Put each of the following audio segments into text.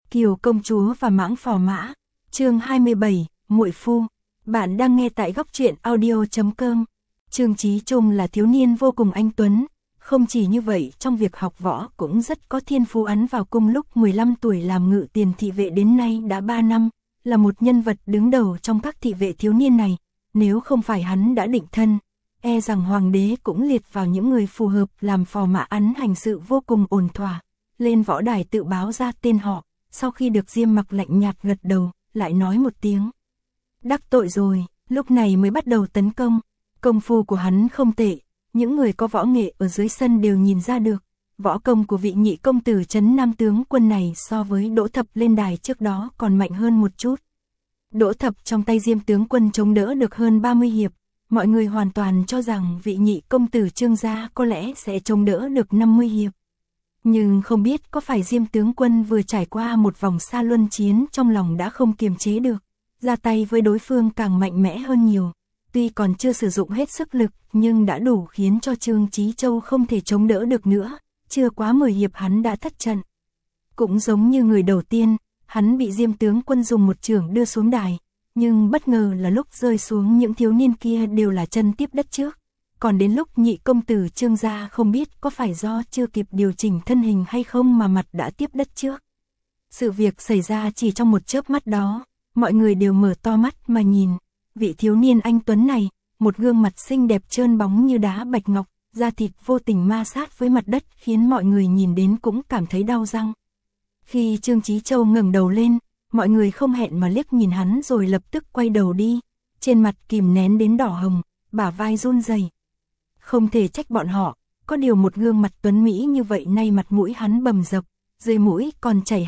Kiều công chúa và mãng phò mã. Chương 27, muội phu. Bạn đang nghe tại góc truyện audio.com. Trương Chí Trung là thiếu niên vô cùng anh tuấn, không chỉ như vậy, trong việc học võ cũng rất có thiên phú. Hắn vào cung lúc 15 tuổi làm ngự tiền thị vệ đến nay đã 3 năm, là một nhân vật đứng đầu trong các thị vệ thiếu niên này. Nếu không phải hắn đã định thân, e rằng hoàng đế cũng liệt vào những người phù hợp làm phò mã. Hắn hành sự vô cùng ổn thỏa, lên võ đài tự báo ra tên họ, sau khi được Diêm Mặc lạnh nhạt gật đầu, lại nói một tiếng: đắc tội rồi, lúc này mới bắt đầu tấn công. Công phu của hắn không tệ, những người có võ nghệ ở dưới sân đều nhìn ra được. Võ công của vị nhị công tử Trấn Nam tướng quân này so với Đỗ Thập lên đài trước đó còn mạnh hơn một chút. Đỗ Thập trong tay Diêm tướng quân chống đỡ được hơn 30 hiệp, mọi người hoàn toàn cho rằng vị nhị công tử Trương gia có lẽ sẽ chống đỡ được 50 hiệp. Nhưng không biết có phải Diêm tướng quân vừa trải qua một vòng xa luân chiến trong lòng đã không kiềm chế được, ra tay với đối phương càng mạnh mẽ hơn nhiều. Tuy còn chưa sử dụng hết sức lực nhưng đã đủ khiến cho Trương Chí Châu không thể chống đỡ được nữa, chưa quá 10 hiệp hắn đã thất trận. Cũng giống như người đầu tiên, hắn bị Diêm tướng quân dùng một chưởng đưa xuống đài, nhưng bất ngờ là lúc rơi xuống những thiếu niên kia đều là chân tiếp đất trước. Còn đến lúc nhị công tử Trương gia không biết có phải do chưa kịp điều chỉnh thân hình hay không mà mặt đã tiếp đất trước. Sự việc xảy ra chỉ trong một chớp mắt đó, mọi người đều mở to mắt mà nhìn. Vị thiếu niên anh tuấn này, một gương mặt xinh đẹp trơn bóng như đá bạch ngọc, da thịt vô tình ma sát với mặt đất khiến mọi người nhìn đến cũng cảm thấy đau răng. Khi Trương Chí Châu ngẩng đầu lên, mọi người không hẹn mà liếc nhìn hắn rồi lập tức quay đầu đi, trên mặt kìm nén đến đỏ hồng, bả vai run rẩy. Không thể trách bọn họ, có điều một gương mặt tuấn mỹ như vậy nay mặt mũi hắn bầm dập, dưới mũi còn chảy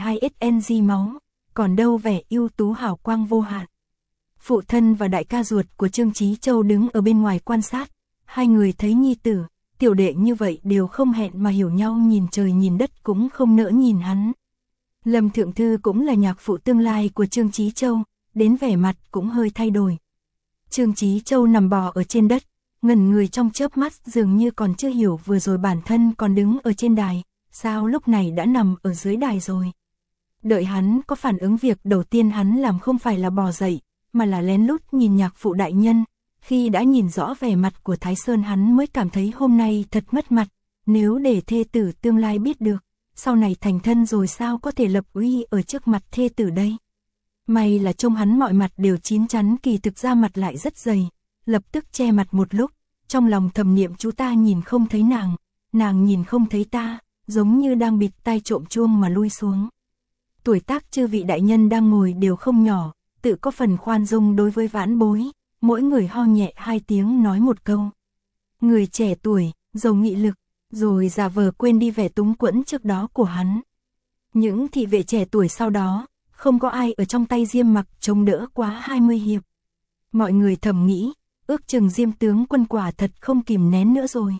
2 máu, còn đâu vẻ ưu tú hào quang vô hạn. Phụ thân và đại ca ruột của Trương Chí Châu đứng ở bên ngoài quan sát, hai người thấy nhi tử, tiểu đệ như vậy đều không hẹn mà hiểu nhau, nhìn trời nhìn đất cũng không nỡ nhìn hắn. Lâm Thượng Thư cũng là nhạc phụ tương lai của Trương Chí Châu, đến vẻ mặt cũng hơi thay đổi. Trương Chí Châu nằm bò ở trên đất, ngẩn người trong chớp mắt, dường như còn chưa hiểu vừa rồi bản thân còn đứng ở trên đài, sao lúc này đã nằm ở dưới đài rồi. Đợi hắn có phản ứng, việc đầu tiên hắn làm không phải là bò dậy, mà là lén lút nhìn nhạc phụ đại nhân. Khi đã nhìn rõ vẻ mặt của Thái Sơn hắn mới cảm thấy hôm nay thật mất mặt, nếu để thê tử tương lai biết được, sau này thành thân rồi sao có thể lập uy ở trước mặt thê tử đây. May là trông hắn mọi mặt đều chín chắn, kỳ thực ra mặt lại rất dày, lập tức che mặt một lúc, trong lòng thầm niệm chú ta nhìn không thấy nàng nhìn không thấy ta, giống như đang bịt tai trộm chuông mà lui xuống. Tuổi tác chư vị đại nhân đang ngồi đều không nhỏ, tự có phần khoan dung đối với vãn bối, mỗi người ho nhẹ 2 tiếng nói một câu. Người trẻ tuổi, giàu nghị lực, rồi giả vờ quên đi vẻ túng quẫn trước đó của hắn. Những thị vệ trẻ tuổi sau đó, không có ai ở trong tay Diêm Mặc chống đỡ quá 20 hiệp. Mọi người thầm nghĩ, ước chừng Diêm tướng quân quả thật không kìm nén nữa rồi.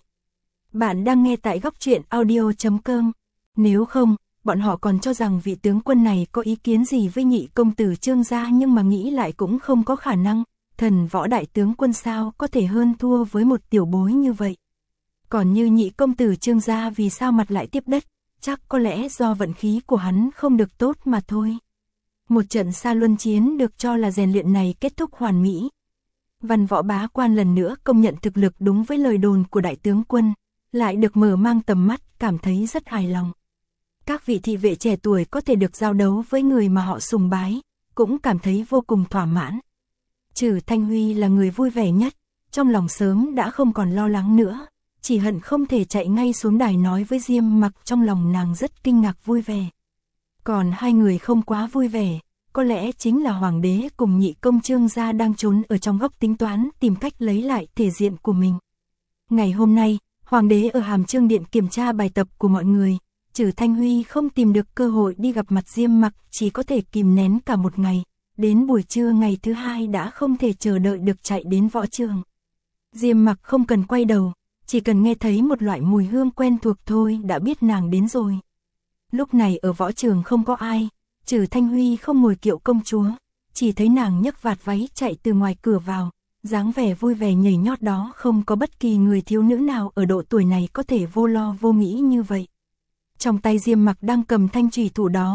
Bạn đang nghe tại góc truyện audio.com. Nếu không, bọn họ còn cho rằng vị tướng quân này có ý kiến gì với nhị công tử Trương gia, nhưng mà nghĩ lại cũng không có khả năng. Thần võ đại tướng quân sao có thể hơn thua với một tiểu bối như vậy. Còn như nhị công tử Trương gia vì sao mặt lại tiếp đất, chắc có lẽ do vận khí của hắn không được tốt mà thôi. Một trận xa luân chiến được cho là rèn luyện này kết thúc hoàn mỹ. Văn võ bá quan lần nữa công nhận thực lực đúng với lời đồn của đại tướng quân, lại được mở mang tầm mắt, cảm thấy rất hài lòng. Các vị thị vệ trẻ tuổi có thể được giao đấu với người mà họ sùng bái, cũng cảm thấy vô cùng thỏa mãn. Trừ Thanh Huy là người vui vẻ nhất, trong lòng sớm đã không còn lo lắng nữa, chỉ hận không thể chạy ngay xuống đài nói với Diêm Mặc, trong lòng nàng rất kinh ngạc vui vẻ. Còn hai người không quá vui vẻ, có lẽ chính là hoàng đế cùng nhị công Trương gia đang trốn ở trong góc tính toán tìm cách lấy lại thể diện của mình. Ngày hôm nay, hoàng đế ở Hàm Chương Điện kiểm tra bài tập của mọi người, Trừ Thanh Huy không tìm được cơ hội đi gặp mặt Diêm Mặc, chỉ có thể kìm nén cả một ngày, đến buổi trưa ngày thứ hai đã không thể chờ đợi được chạy đến võ trường. Diêm Mặc không cần quay đầu, chỉ cần nghe thấy một loại mùi hương quen thuộc thôi đã biết nàng đến rồi. Lúc này ở võ trường không có ai, Trừ Thanh Huy không ngồi kiệu công chúa, chỉ thấy nàng nhấc vạt váy chạy từ ngoài cửa vào, dáng vẻ vui vẻ nhảy nhót đó không có bất kỳ người thiếu nữ nào ở độ tuổi này có thể vô lo vô nghĩ như vậy. Trong tay Diêm Mặc đang cầm thanh chủy thủ đó,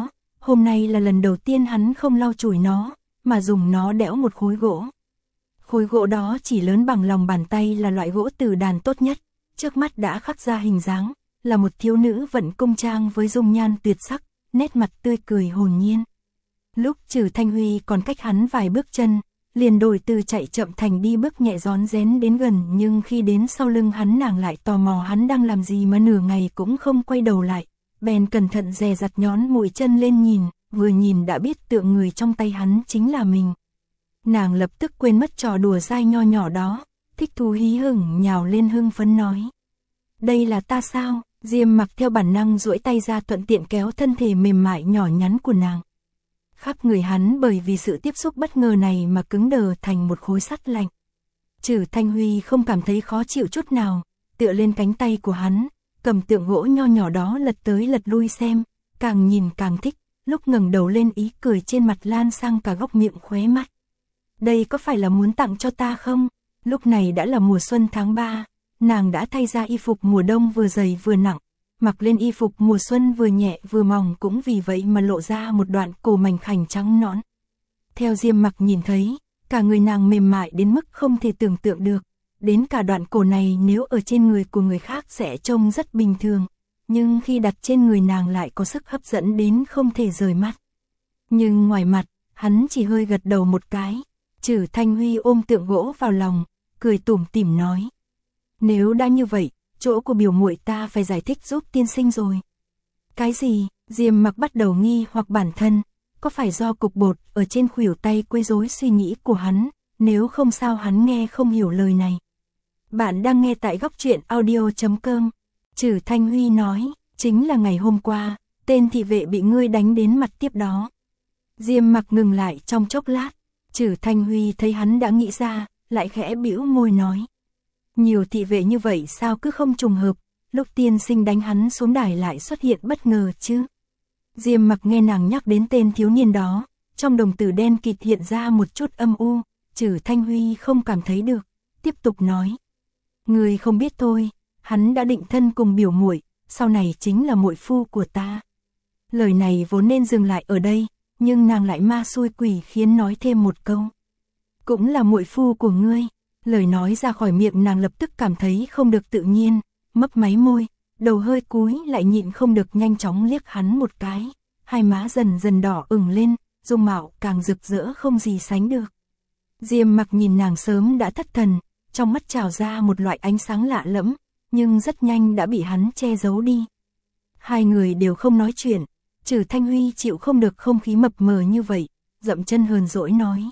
Hôm nay là lần đầu tiên hắn không lau chùi nó, mà dùng nó đẽo một khối gỗ. Khối gỗ đó chỉ lớn bằng lòng bàn tay, là loại gỗ từ đàn tốt nhất, trước mắt đã khắc ra hình dáng, là một thiếu nữ vận công trang với dung nhan tuyệt sắc, nét mặt tươi cười hồn nhiên. Lúc Trử Thanh Huy còn cách hắn vài bước chân, liền đổi từ chạy chậm thành đi bước nhẹ rón rén đến gần, nhưng khi đến sau lưng hắn nàng lại tò mò hắn đang làm gì mà nửa ngày cũng không quay đầu lại, bèn cẩn thận dè dặt nhón mũi chân lên nhìn, vừa nhìn đã biết tượng người trong tay hắn chính là mình. Nàng lập tức quên mất trò đùa dai nho nhỏ đó, thích thú hí hửng nhào lên hưng phấn nói. Đây là ta sao? Diêm Mặc theo bản năng duỗi tay ra thuận tiện kéo thân thể mềm mại nhỏ nhắn của nàng. Khắp người hắn bởi vì sự tiếp xúc bất ngờ này mà cứng đờ thành một khối sắt lạnh. Trử Thanh Huy không cảm thấy khó chịu chút nào, tựa lên cánh tay của hắn, cầm tượng gỗ nho nhỏ đó lật tới lật lui xem, càng nhìn càng thích, lúc ngẩng đầu lên ý cười trên mặt lan sang cả góc miệng khóe mắt. Đây có phải là muốn tặng cho ta không? Lúc này đã là mùa xuân tháng 3, nàng đã thay ra y phục mùa đông vừa dày vừa nặng, mặc lên y phục mùa xuân vừa nhẹ vừa mỏng, cũng vì vậy mà lộ ra một đoạn cổ mảnh khảnh trắng nõn. Theo Diêm Mặc nhìn thấy, cả người nàng mềm mại đến mức không thể tưởng tượng được, đến cả đoạn cổ này nếu ở trên người của người khác sẽ trông rất bình thường, nhưng khi đặt trên người nàng lại có sức hấp dẫn đến không thể rời mắt. Nhưng ngoài mặt, hắn chỉ hơi gật đầu một cái. Trử Thanh Huy ôm tượng gỗ vào lòng, cười tủm tỉm nói: Nếu đã như vậy, chỗ của biểu muội ta phải giải thích giúp tiên sinh rồi. Cái gì? Diêm Mặc bắt đầu nghi hoặc bản thân, có phải do cục bột ở trên khuỷu tay quấy rối suy nghĩ của hắn, nếu không sao hắn nghe không hiểu lời này. Bạn đang nghe tại góc truyện audio.com. Trử Thanh Huy nói, chính là ngày hôm qua, tên thị vệ bị ngươi đánh đến mặt tiếp đó. Diêm Mặc ngừng lại trong chốc lát, Trử Thanh Huy thấy hắn đã nghĩ ra, lại khẽ bĩu môi nói. Nhiều thị vệ như vậy sao cứ không trùng hợp, lúc tiên sinh đánh hắn xuống đài lại xuất hiện bất ngờ chứ. Diêm Mặc nghe nàng nhắc đến tên thiếu niên đó, trong đồng tử đen kịt hiện ra một chút âm u, Trử Thanh Huy không cảm thấy được, tiếp tục nói. Người không biết thôi, hắn đã định thân cùng biểu muội, sau này chính là muội phu của ta. Lời này vốn nên dừng lại ở đây, nhưng nàng lại ma xui quỷ khiến nói thêm một câu. Cũng là muội phu của ngươi. Lời nói ra khỏi miệng nàng lập tức cảm thấy không được tự nhiên, mấp máy môi, đầu hơi cúi lại nhịn không được nhanh chóng liếc hắn một cái, hai má dần dần đỏ ửng lên, dung mạo càng rực rỡ không gì sánh được. Diêm Mặc nhìn nàng sớm đã thất thần, trong mắt trào ra một loại ánh sáng lạ lẫm, nhưng rất nhanh đã bị hắn che giấu đi. Hai người đều không nói chuyện, Trử Thanh Huy chịu không được không khí mập mờ như vậy, dậm chân hờn dỗi nói.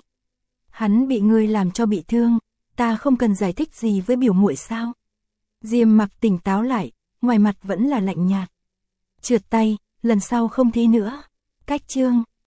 Hắn bị ngươi làm cho bị thương, ta không cần giải thích gì với biểu muội sao? Diêm Mặc tỉnh táo lại, ngoài mặt vẫn là lạnh nhạt. Trượt tay, lần sau không thế nữa. Cách chương